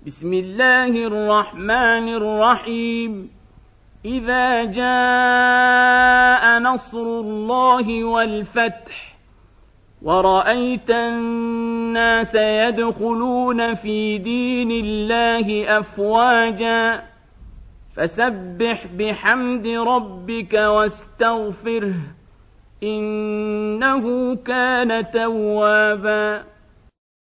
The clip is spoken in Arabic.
بسم الله الرحمن الرحيم إذا جاء نصر الله والفتح ورأيت الناس يدخلون في دين الله أفواجا فسبح بحمد ربك واستغفره إنه كان توابا.